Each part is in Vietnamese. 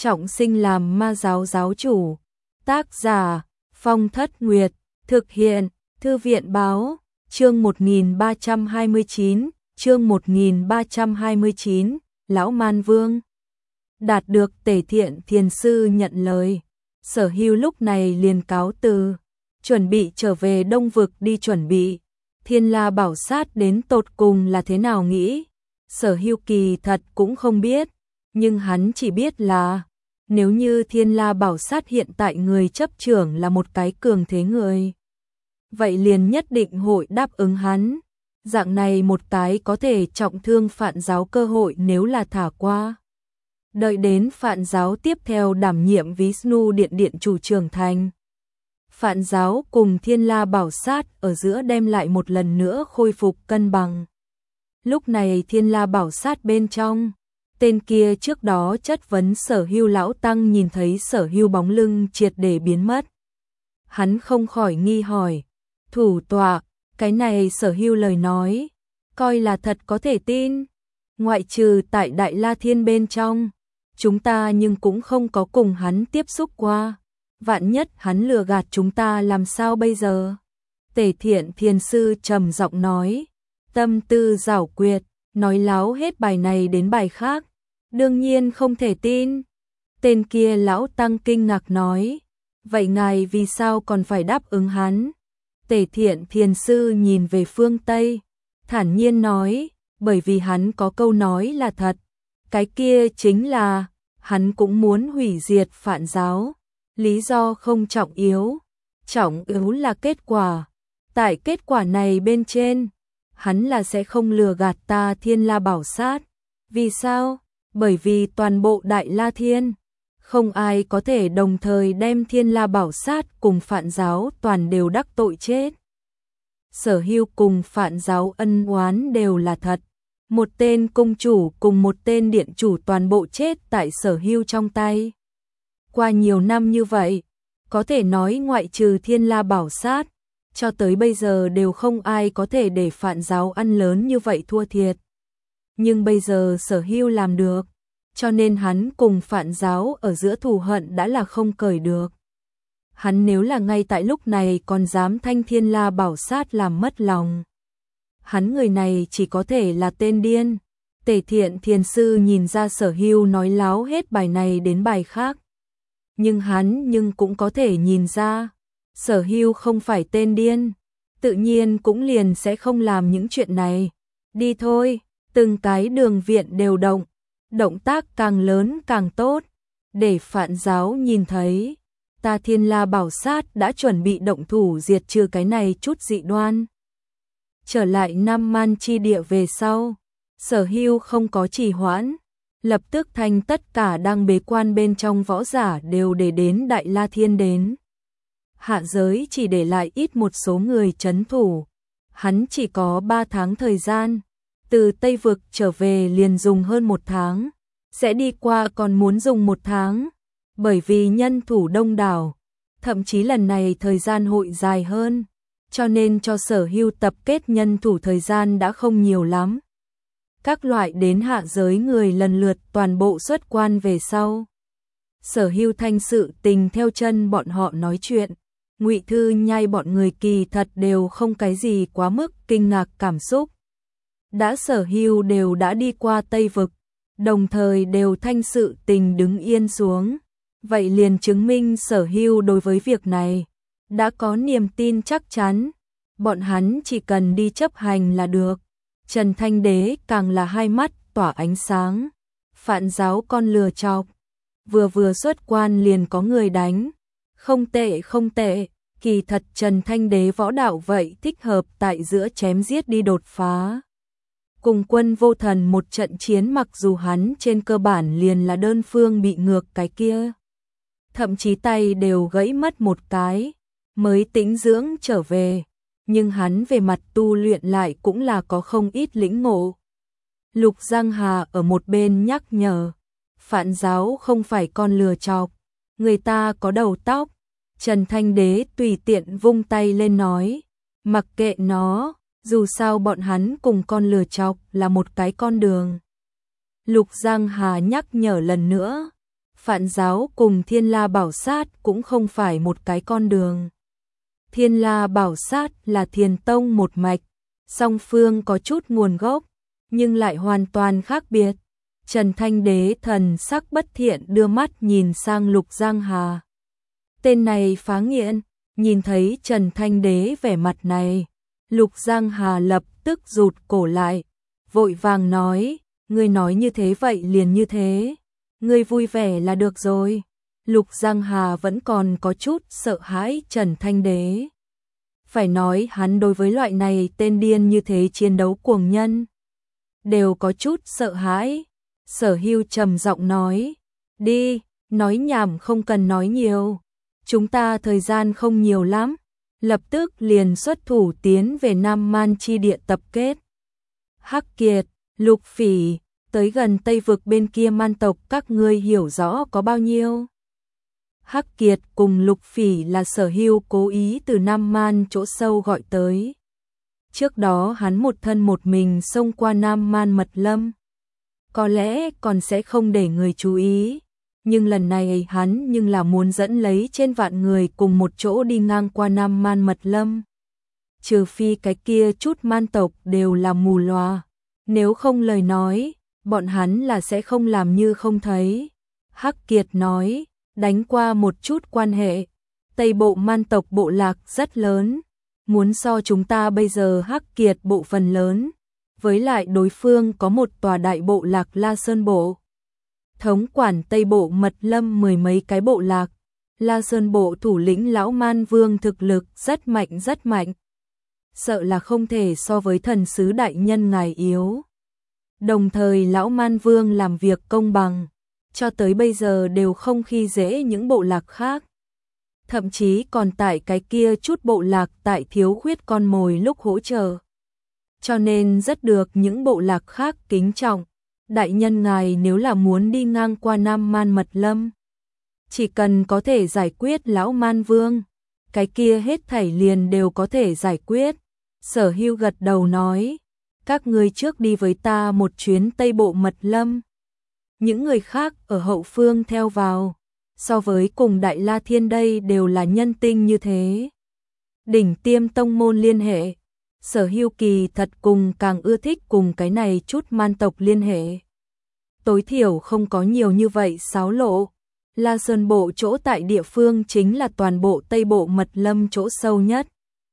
trọng sinh làm ma giáo giáo chủ. Tác giả Phong Thất Nguyệt. Thực hiện Thư viện Báo. Chương 1329. Chương 1329. Lão Man Vương. Đạt được Tề Thiện Thiền Sư nhận lời, Sở Hưu lúc này liền cáo từ, chuẩn bị trở về Đông Vực đi chuẩn bị. Thiên La Bảo Sát đến tột cùng là thế nào nghĩ, Sở Hưu kỳ thật cũng không biết, nhưng hắn chỉ biết là nếu như Thiên La Bảo Sát hiện tại người chấp trưởng là một cái cường thế người, vậy liền nhất định hội đáp ứng hắn. Dạng này một cái có thể trọng thương Phạn giáo cơ hội nếu là thả qua. Đợi đến Phạn giáo tiếp theo đảm nhiệm Vishnu Điện Điện chủ trưởng thành, Phạn giáo cùng Thiên La Bảo Sát ở giữa đem lại một lần nữa khôi phục cân bằng. Lúc này Thiên La Bảo Sát bên trong, tên kia trước đó chất vấn Sở Hưu lão tăng nhìn thấy Sở Hưu bóng lưng triệt để biến mất. Hắn không khỏi nghi hỏi, thủ tọa, cái này Sở Hưu lời nói, coi là thật có thể tin. Ngoại trừ tại Đại La Thiên bên trong, chúng ta nhưng cũng không có cùng hắn tiếp xúc qua. Vạn nhất hắn lừa gạt chúng ta làm sao bây giờ? Tề Thiện Thiền Sư trầm giọng nói, tâm tư giảo quyệt, nói láo hết bài này đến bài khác. Đương nhiên không thể tin. Tên kia lão tăng kinh ngạc nói, vậy ngài vì sao còn phải đáp ứng hắn? Tề Thiện Thiền Sư nhìn về phương Tây, thản nhiên nói, bởi vì hắn có câu nói là thật. Cái kia chính là, hắn cũng muốn hủy diệt Phạn giáo. Lý do không trọng yếu là kết quả. Tại kết quả này bên trên, hắn là sẽ không lừa gạt ta Thiên La Bảo Sát. Vì sao? Bởi vì toàn bộ Đại La Thiên, không ai có thể đồng thời đem Thiên La Bảo Sát cùng Phạn giáo toàn đều đắc tội chết. Sở Hưu cùng Phạn giáo ân oán đều là thật. Một tên cung chủ cùng một tên điện chủ toàn bộ chết tại Sở Hưu trong tay. Qua nhiều năm như vậy, có thể nói ngoại trừ Thiên La Bảo Sát, cho tới bây giờ đều không ai có thể để Phạn giáo ăn lớn như vậy thua thiệt. Nhưng bây giờ Sở Hưu làm được, cho nên hắn cùng Phạn giáo ở giữa thù hận đã là không cởi được. Hắn nếu là ngay tại lúc này còn dám thanh Thiên La Bảo Sát làm mất lòng, hắn người này chỉ có thể là tên điên. Tề Thiện Thiền Sư nhìn ra Sở Hưu nói láo hết bài này đến bài khác, nhưng hắn cũng có thể nhìn ra Sở Hưu không phải tên điên, tự nhiên cũng liền sẽ không làm những chuyện này. Đi thôi, từng cái đường viện đều động tác càng lớn càng tốt, để Phạn giáo nhìn thấy ta Thiên La Bảo Sát đã chuẩn bị động thủ diệt trừ cái này chút dị đoan. Trở lại Nam Man chi địa về sau, Sở Hưu không có trì hoãn, lập tức thanh tất cả đang bế quan bên trong võ giả đều để đến Đại La Thiên đến. Hạ giới chỉ để lại ít một số người trấn thủ. Hắn chỉ có 3 tháng thời gian, từ Tây Vực trở về liền dùng hơn 1 tháng, sẽ đi qua còn muốn dùng 1 tháng, bởi vì nhân thủ đông đảo, thậm chí lần này thời gian hội dài hơn, cho nên cho Sở Hưu tập kết nhân thủ thời gian đã không nhiều lắm. Các loại đến hạ giới người lần lượt toàn bộ xuất quan về sau, Sở Hưu thanh sự tình theo chân bọn họ nói chuyện. Ngụy Thư Nhai bọn người kỳ thật đều không cái gì quá mức kinh ngạc cảm xúc. Đã Sở Hưu đều đã đi qua Tây Vực, đồng thời đều thanh sự tình đứng yên xuống, vậy liền chứng minh Sở Hưu đối với việc này đã có niềm tin chắc chắn, bọn hắn chỉ cần đi chấp hành là được. Trần Thanh Đế càng là hai mắt tỏa ánh sáng. Phạn giáo con lừa chọc, vừa xuất quan liền có người đánh. Không tệ, kỳ thật Trần Thanh Đế võ đạo vậy thích hợp tại giữa chém giết đi đột phá. Cùng Quân Vô Thần một trận chiến mặc dù hắn trên cơ bản liền là đơn phương bị ngược cái kia, thậm chí tay đều gãy mất một cái, mới tĩnh dưỡng trở về, nhưng hắn về mặt tu luyện lại cũng là có không ít lĩnh ngộ. Lục Giang Hà ở một bên nhắc nhở, Phạn giáo không phải con lừa chọc, người ta có đầu tóc. Trần Thanh Đế tùy tiện vung tay lên nói, mặc kệ nó, dù sao bọn hắn cùng con lừa chọc là một cái con đường. Lục Giang Hà nhắc nhở lần nữa, Phạn giáo cùng Thiên La Bảo Sát cũng không phải một cái con đường. Thiên La Bảo Sát là Thiền Tông một mạch, song phương có chút nguồn gốc, nhưng lại hoàn toàn khác biệt. Trần Thanh Đế thần sắc bất thiện đưa mắt nhìn sang Lục Giang Hà. Tên này phá nghiện, nhìn thấy Trần Thanh Đế vẻ mặt này, Lục Giang Hà lập tức rụt cổ lại, vội vàng nói, ngươi nói như thế vậy liền như thế, ngươi vui vẻ là được rồi. Lục Giang Hà vẫn còn có chút sợ hãi Trần Thanh Đế. Phải nói hắn đối với loại này tên điên như thế chiến đấu cuồng nhân, đều có chút sợ hãi. Sở Hưu trầm giọng nói, đi, nói nhảm không cần nói nhiều, chúng ta thời gian không nhiều lắm, lập tức liền xuất thủ tiến về Nam Man chi địa tập kết. Hắc Kiệt, Lục Phỉ, tới gần Tây vực bên kia man tộc các ngươi hiểu rõ có bao nhiêu? Hắc Kiệt cùng Lục Phỉ là Sở Hưu cố ý từ Nam Man chỗ sâu gọi tới. Trước đó hắn một thân một mình xông qua Nam Man mật lâm, có lẽ còn sẽ không để người chú ý, nhưng lần này hắn nhưng là muốn dẫn lấy trên vạn người cùng một chỗ đi ngang qua Nam Man mật lâm. Trừ phi cái kia chút man tộc đều là mù lòa, nếu không lời nói, bọn hắn là sẽ không làm như không thấy. Hắc Kiệt nói, đánh qua một chút quan hệ, Tây bộ man tộc bộ lạc rất lớn, muốn so chúng ta bây giờ Hắc Kiệt bộ phần lớn, với lại đối phương có một tòa đại bộ lạc La Sơn Bộ. Thống quản Tây bộ mật lâm mười mấy cái bộ lạc, La Sơn Bộ thủ lĩnh Lão Man Vương thực lực rất mạnh, sợ là không thể so với thần sứ đại nhân ngài yếu. Đồng thời Lão Man Vương làm việc công bằng, cho tới bây giờ đều không khi dễ những bộ lạc khác. Thậm chí còn tại cái kia chút bộ lạc tại thiếu khuyết con mồi lúc hỗ trợ. Cho nên rất được những bộ lạc khác kính trọng. Đại nhân ngài nếu là muốn đi ngang qua Nam Man mật lâm, chỉ cần có thể giải quyết Lão Man Vương, cái kia hết thảy liền đều có thể giải quyết. Sở Hưu gật đầu nói, các ngươi trước đi với ta một chuyến Tây bộ mật lâm. Những người khác ở hậu phương theo vào, so với cùng Đại La Thiên đây đều là nhân tinh như thế. Đỉnh tiêm tông môn liên hệ, Sở Hưu kỳ thật cùng càng ưa thích cùng cái này chút man tộc liên hệ. Tối thiểu không có nhiều như vậy xáo lộ. La Sơn Bộ chỗ tại địa phương chính là toàn bộ Tây bộ mật lâm chỗ sâu nhất.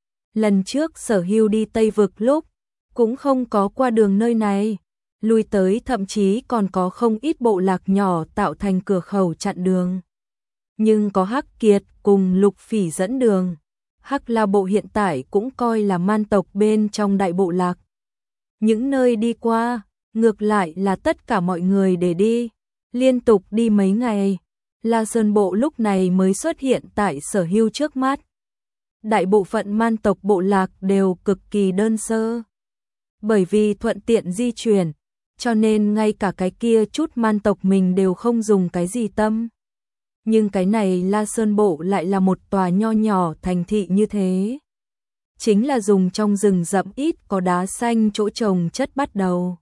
Lần trước Sở Hưu đi Tây vực lúc, cũng không có qua đường nơi này. Lui tới thậm chí còn có không ít bộ lạc nhỏ tạo thành cửa khẩu chặn đường. Nhưng có Hắc Kiệt cùng Lục Phỉ dẫn đường. Hắc La Bộ hiện tại cũng coi là man tộc bên trong đại bộ lạc. Những nơi đi qua, ngược lại là tất cả mọi người để đi. Liên tục đi mấy ngày, La Sơn Bộ lúc này mới xuất hiện tại Sở Hưu trước mắt. Đại bộ phận man tộc bộ lạc đều cực kỳ đơn sơ. Bởi vì thuận tiện di chuyển, cho nên ngay cả cái kia chút man tộc mình đều không dùng cái gì tâm. Nhưng cái này La Sơn Bộ lại là một tòa nho nhỏ thành thị như thế. Chính là dùng trong rừng rậm ít có đá xanh chỗ trồng chất bắt đầu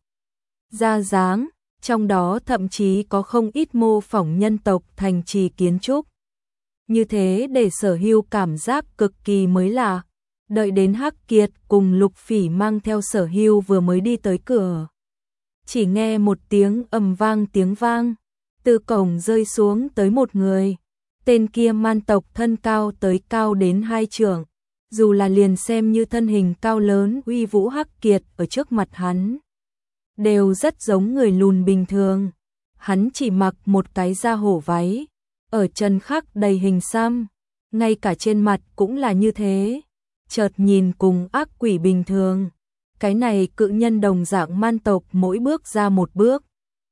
ra dáng, trong đó thậm chí có không ít mô phỏng nhân tộc thành trì kiến trúc. Như thế để Sở Hưu cảm giác cực kỳ mới lạ. Đợi đến Hắc Kiệt cùng Lục Phỉ mang theo Sở Hưu vừa mới đi tới cửa, chỉ nghe một tiếng tiếng vang, từ cổng rơi xuống tới một người. Tên kia man tộc thân cao tới cao đến 2 trượng, dù là liền xem như thân hình cao lớn uy vũ Hắc Kiệt ở trước mặt hắn, đều rất giống người lùn bình thường. Hắn chỉ mặc một cái da hổ váy, ở chân khắc đầy hình xăm, ngay cả trên mặt cũng là như thế, chợt nhìn cùng ác quỷ bình thường. Cái này cự nhân đồng dạng man tộc mỗi bước ra một bước,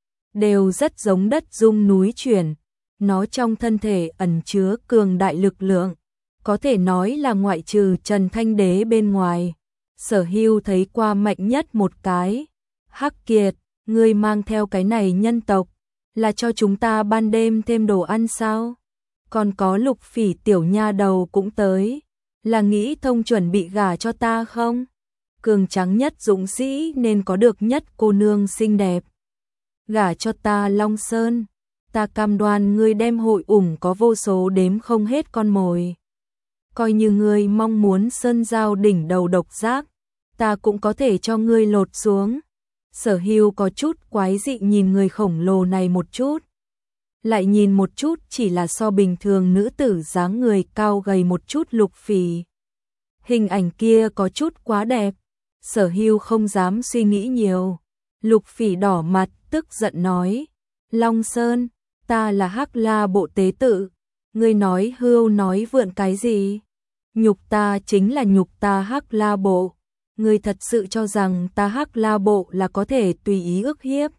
đều rất giống đất rung núi chuyển. Nó trong thân thể ẩn chứa cường đại lực lượng, có thể nói là ngoại trừ Trần Thanh Đế bên ngoài, Sở Hưu thấy qua mạnh nhất một cái. Hắc Kiệt, ngươi mang theo cái này nhân tộc, là cho chúng ta ban đêm thêm đồ ăn sao? Còn có Lục Phỉ tiểu nha đầu cũng tới, là nghĩ thông chuẩn bị gả cho ta không? Cường tráng nhất dũng sĩ nên có được nhất cô nương xinh đẹp. Gả cho ta Long Sơn, ta cam đoan ngươi đem hội có vô số đếm không hết con mồi. Coi như ngươi mong muốn sơn giao đỉnh đầu độc giác, ta cũng có thể cho ngươi lột xuống. Sở Hưu có chút quái dị nhìn người khổng lồ này một chút. Lại nhìn một chút chỉ là so bình thường nữ tử dáng người cao gầy một chút Lục Phỉ. Hình ảnh kia có chút quá đẹp. Sở Hưu không dám suy nghĩ nhiều. Lục Phỉ đỏ mặt, tức giận nói. Long Sơn, ta là Hắc La Bộ tế tự. Ngươi nói hưu nói vượn cái gì? Nhục ta chính là nhục ta Hắc La Bộ. Ngươi thật sự cho rằng ta Hắc La Bộ là có thể tùy ý ức hiếp?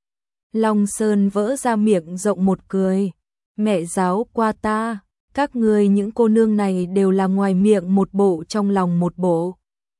Long Sơn vỡ ra miệng rộng một cười. Mẹ giáo qua ta, các ngươi những cô nương này đều là ngoài miệng một bộ trong lòng một bộ.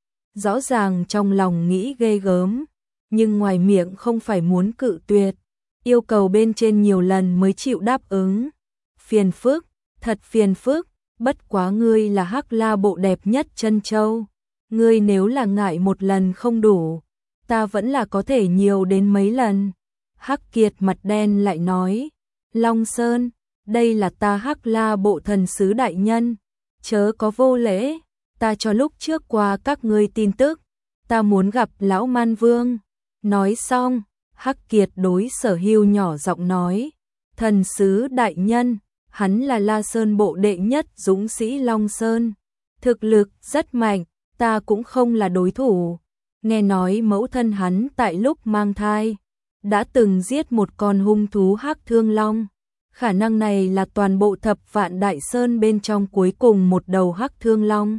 Rõ ràng trong lòng nghĩ ghê gớm, nhưng ngoài miệng không phải muốn cự tuyệt. Yêu cầu bên trên nhiều lần mới chịu đáp ứng. Phiền phức, thật phiền phức, bất quá ngươi là Hắc La Bộ đẹp nhất Trân Châu. Ngươi nếu là ngại một lần không đủ, ta vẫn là có thể nhiều đến mấy lần. Hắc Kiệt mặt đen lại nói, Long Sơn, đây là ta Hắc La Bộ thần sứ đại nhân, chớ có vô lễ, ta cho lúc trước qua các ngươi tin tức, ta muốn gặp lão Man Vương. Nói xong, Hắc Kiệt đối Sở Hưu nhỏ giọng nói, thần sứ đại nhân, hắn là La Sơn Bộ đệ nhất dũng sĩ Long Sơn, thực lực rất mạnh, ta cũng không là đối thủ. Nghe nói mẫu thân hắn tại lúc mang thai đã từng giết một con hung thú Hắc Thương Long. Khả năng này là toàn bộ Thập Vạn Đại Sơn bên trong cuối cùng một đầu Hắc Thương Long.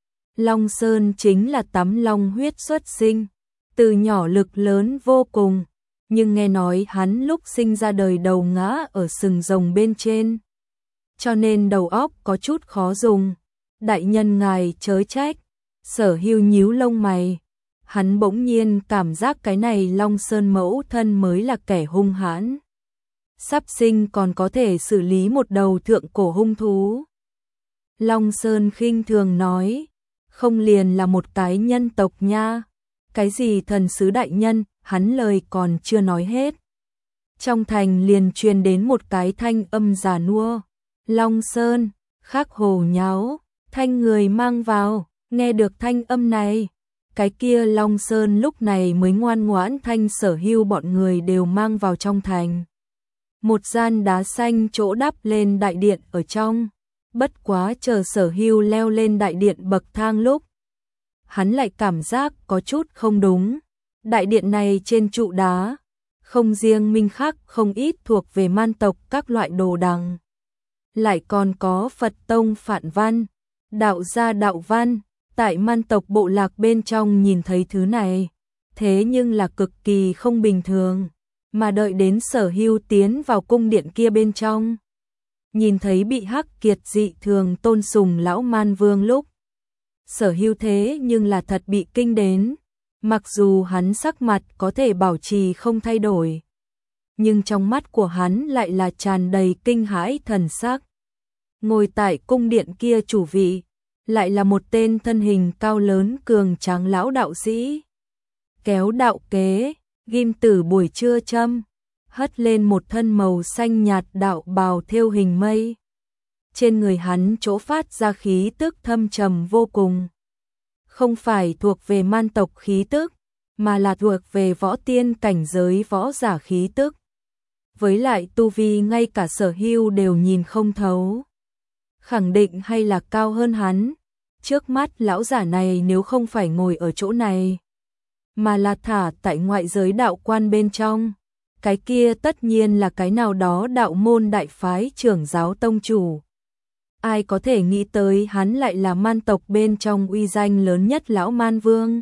Long Sơn chính là tắm long huyết xuất sinh, từ nhỏ lực lớn vô cùng, nhưng nghe nói hắn lúc sinh ra đời đầu ngã ở sừng rồng bên trên, cho nên đầu óc có chút khó dùng. Đại nhân ngài chớ trách. Sở Hưu nhíu lông mày. Hắn bỗng nhiên cảm giác cái này Long Sơn mẫu thân mới là kẻ hung hãn. Sắp sinh còn có thể xử lý một đầu thượng cổ hung thú. Long Sơn khinh thường nói, không liền là một cái nhân tộc nha. Cái gì thần sứ đại nhân, hắn lời còn chưa nói hết. Trong thành liền truyền đến một cái thanh âm già nua. Long Sơn, khắc hồ nháo, thanh người mang vào. Nghe được thanh âm này, cái kia Long Sơn lúc này mới ngoan ngoãn thanh Sở Hưu bọn người đều mang vào trong thành. Một gian đá xanh chỗ đắp lên đại điện ở trong. Bất quá chờ Sở Hưu leo lên đại điện bậc thang lúc, hắn lại cảm giác có chút không đúng. Đại điện này trên trụ đá, không riêng minh khắc không ít thuộc về man tộc các loại đồ đằng, lại còn có Phật tông phản văn, đạo gia đạo văn. Tại man tộc bộ lạc bên trong nhìn thấy thứ này, thế nhưng là cực kỳ không bình thường, mà đợi đến Sở Hưu tiến vào cung điện kia bên trong, nhìn thấy bị Hắc Kiệt dị thường tôn sùng lão Man Vương lúc, Sở Hưu thế nhưng là thật bị kinh đến, mặc dù hắn sắc mặt có thể bảo trì không thay đổi, nhưng trong mắt của hắn lại là tràn đầy kinh hãi thần sắc. Ngồi tại cung điện kia chủ vị, lại là một tên thân hình cao lớn cường tráng lão đạo sĩ. Kéo đạo kế, ghim tử buổi trưa châm, hất lên một thân màu xanh nhạt đạo bào thêu hình mây. Trên người hắn chỗ phát ra khí tức thâm trầm vô cùng. Không phải thuộc về man tộc khí tức, mà là thuộc về võ tiên cảnh giới võ giả khí tức. Với lại tu vi ngay cả Sở Hưu đều nhìn không thấu. Khẳng định hay là cao hơn hắn. Trước mắt lão giả này nếu không phải ngồi ở chỗ này, mà là thả tại ngoại giới đạo quan bên trong, cái kia tất nhiên là cái nào đó đạo môn đại phái trưởng giáo tông chủ. Ai có thể nghĩ tới hắn lại là man tộc bên trong uy danh lớn nhất lão Man Vương.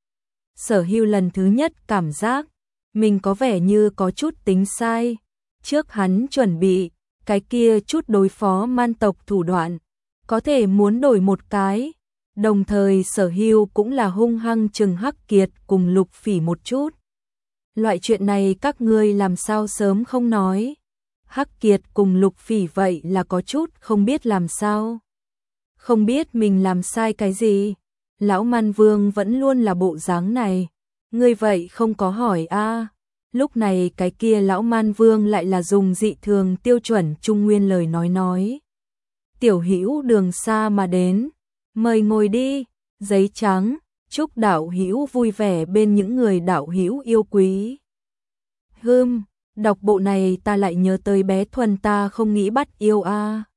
Sở Hưu lần thứ nhất cảm giác mình có vẻ như có chút tính sai. Trước hắn chuẩn bị cái kia chút đối phó man tộc thủ đoạn, có thể muốn đổi một cái. Đồng thời Sở Hưu cũng là hung hăng chừng Hắc Kiệt cùng Lục Phỉ một chút. Loại chuyện này các ngươi làm sao sớm không nói. Hắc Kiệt cùng Lục Phỉ vậy là có chút không biết làm sao. Không biết mình làm sai cái gì. Lão Man Vương vẫn luôn là bộ dáng này. Ngươi vậy không có hỏi a? Lúc này cái kia lão man vương lại là dùng dị thường tiêu chuẩn trung nguyên lời nói. Tiểu hữu đường xa mà đến, mời ngồi đi, giấy trắng, chúc đạo hữu vui vẻ bên những người đạo hữu yêu quý. Đọc bộ này ta lại nhớ tới bé Thuần ta không nghĩ bắt yêu a.